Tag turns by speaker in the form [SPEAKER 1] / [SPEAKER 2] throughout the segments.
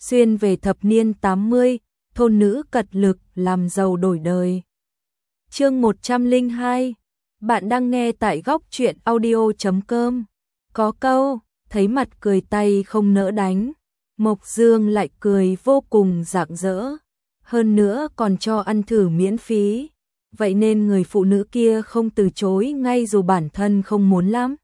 [SPEAKER 1] xuyên về thập niên 80, thôn nữ cật lực làm giàu đổi đời. Chương 102, bạn đang nghe tại góc truyện audio.com. Có câu, thấy mặt cười tay không nỡ đánh, Mộc Dương lại cười vô cùng rạng rỡ, hơn nữa còn cho ăn thử miễn phí. Vậy nên người phụ nữ kia không từ chối ngay dù bản thân không muốn lắm.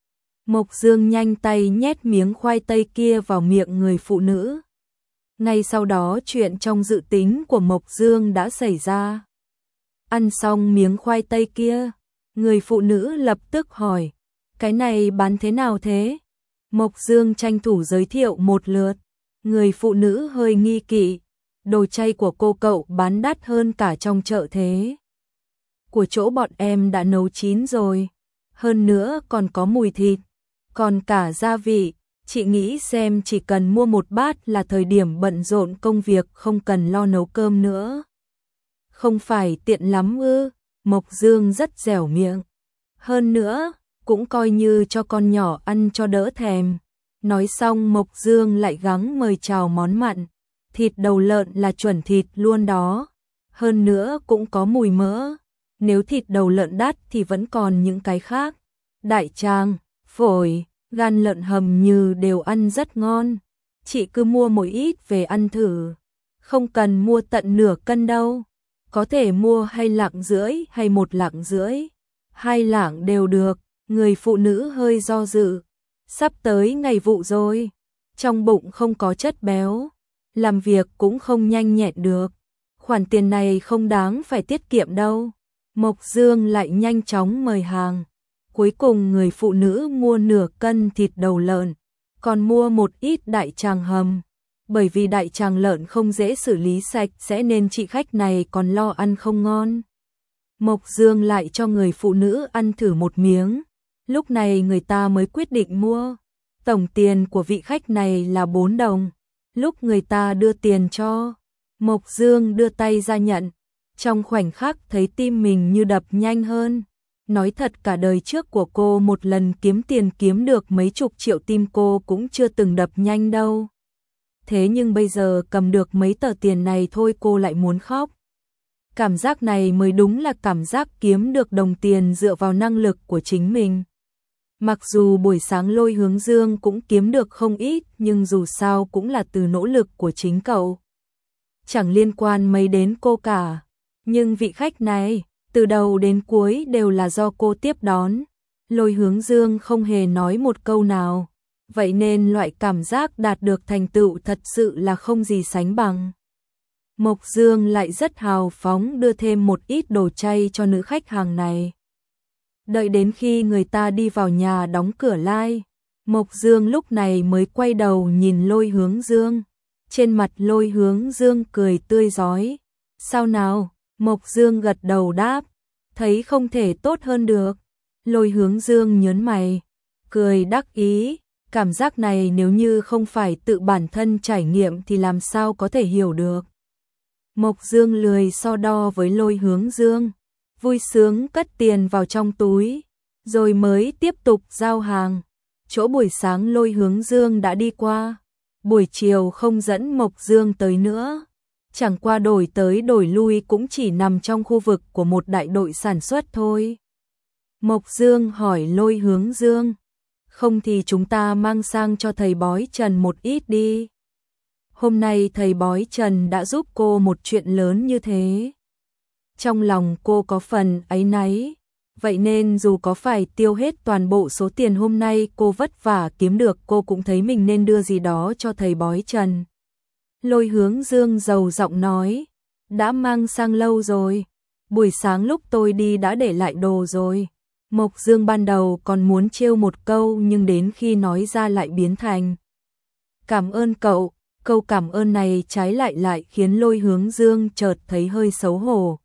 [SPEAKER 1] Mộc Dương nhanh tay nhét miếng khoai tây kia vào miệng người phụ nữ. Ngay sau đó chuyện trong dự tính của Mộc Dương đã xảy ra. Ăn xong miếng khoai tây kia, người phụ nữ lập tức hỏi, cái này bán thế nào thế? Mộc Dương tranh thủ giới thiệu một lượt, người phụ nữ hơi nghi kỵ, đồ chay của cô cậu bán đắt hơn cả trong chợ thế. Của chỗ bọn em đã nấu chín rồi, hơn nữa còn có mùi thịt, còn cả gia vị, chị nghĩ xem chỉ cần mua một bát là thời điểm bận rộn công việc không cần lo nấu cơm nữa. Không phải tiện lắm ư? Mộc Dương rất dẻo miệng. Hơn nữa, cũng coi như cho con nhỏ ăn cho đỡ thèm. Nói xong Mộc Dương lại gắng mời chào món mặn. Thịt đầu lợn là chuẩn thịt luôn đó. Hơn nữa cũng có mùi mỡ. Nếu thịt đầu lợn đắt thì vẫn còn những cái khác. Đại tràng, phổi, gan lợn hầm như đều ăn rất ngon. Chị cứ mua một ít về ăn thử. Không cần mua tận nửa cân đâu. Có thể mua 2 lạng rưỡi hay 1 lạng rưỡi. 2 lạng đều được. Người phụ nữ hơi do dự. Sắp tới ngày vụ rồi. Trong bụng không có chất béo. Làm việc cũng không nhanh nhẹn được. Khoản tiền này không đáng phải tiết kiệm đâu. Mộc Dương lại nhanh chóng mời hàng. Cuối cùng người phụ nữ mua nửa cân thịt đầu lợn. Còn mua một ít đại tràng hầm. Bởi vì đại tràng lợn không dễ xử lý sạch sẽ nên chị khách này còn lo ăn không ngon. Mộc Dương lại cho người phụ nữ ăn thử một miếng. Lúc này người ta mới quyết định mua. Tổng tiền của vị khách này là 4 đồng. Lúc người ta đưa tiền cho, Mộc Dương đưa tay ra nhận. Trong khoảnh khắc thấy tim mình như đập nhanh hơn. Nói thật cả đời trước của cô một lần kiếm tiền kiếm được mấy chục triệu tim cô cũng chưa từng đập nhanh đâu. Thế nhưng bây giờ cầm được mấy tờ tiền này thôi cô lại muốn khóc. Cảm giác này mới đúng là cảm giác kiếm được đồng tiền dựa vào năng lực của chính mình. Mặc dù buổi sáng Lôi Hướng Dương cũng kiếm được không ít nhưng dù sao cũng là từ nỗ lực của chính cậu. Chẳng liên quan mấy đến cô cả. Nhưng vị khách này, từ đầu đến cuối đều là do cô tiếp đón. Lôi Hướng Dương không hề nói một câu nào. Vậy nên loại cảm giác đạt được thành tựu thật sự là không gì sánh bằng. Mộc Dương lại rất hào phóng đưa thêm một ít đồ chay cho nữ khách hàng này. Đợi đến khi người ta đi vào nhà đóng cửa lại, Mộc Dương lúc này mới quay đầu nhìn Lôi Hướng Dương. Trên mặt Lôi Hướng Dương cười tươi rói. Sao nào? Mộc Dương gật đầu đáp. Thấy không thể tốt hơn được. Lôi Hướng Dương nhớn mày, cười đắc ý. Cảm giác này nếu như không phải tự bản thân trải nghiệm thì làm sao có thể hiểu được. Mộc Dương lười so đo với Lôi Hướng Dương, vui sướng cất tiền vào trong túi, rồi mới tiếp tục giao hàng. Chỗ buổi sáng Lôi Hướng Dương đã đi qua, buổi chiều không dẫn Mộc Dương tới nữa. Chẳng qua đổi tới đổi lui cũng chỉ nằm trong khu vực của một đại đội sản xuất thôi. Mộc Dương hỏi Lôi Hướng Dương, không thì chúng ta mang sang cho thầy bói Trần một ít đi. Hôm nay thầy bói Trần đã giúp cô một chuyện lớn như thế. Trong lòng cô có phần áy náy. Vậy nên dù có phải tiêu hết toàn bộ số tiền hôm nay cô vất vả kiếm được cô cũng thấy mình nên đưa gì đó cho thầy bói Trần. Lôi Hướng Dương rầu giọng nói, đã mang sang lâu rồi. Buổi sáng lúc tôi đi đã để lại đồ rồi. Mộc Dương ban đầu còn muốn trêu một câu nhưng đến khi nói ra lại biến thành cảm ơn cậu. Câu cảm ơn này trái lại khiến Lôi Hướng Dương chợt thấy hơi xấu hổ.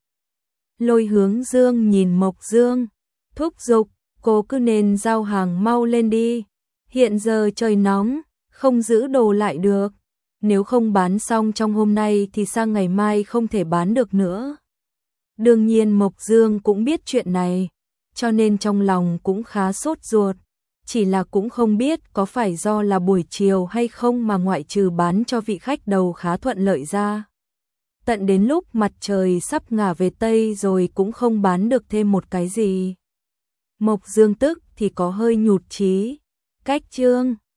[SPEAKER 1] Lôi Hướng Dương nhìn Mộc Dương, thúc giục, cô cứ nên giao hàng mau lên đi. Hiện giờ trời nóng, không giữ đồ lại được. Nếu không bán xong trong hôm nay thì sang ngày mai không thể bán được nữa. Đương nhiên Mộc Dương cũng biết chuyện này, cho nên trong lòng cũng khá sốt ruột. chỉ là cũng không biết có phải do là buổi chiều hay không mà ngoại trừ bán cho vị khách đầu khá thuận lợi ra. Tận đến lúc mặt trời sắp ngả về Tây rồi cũng không bán được thêm một cái gì. Mộc Dương tức thì có hơi nhụt chí. Cách chương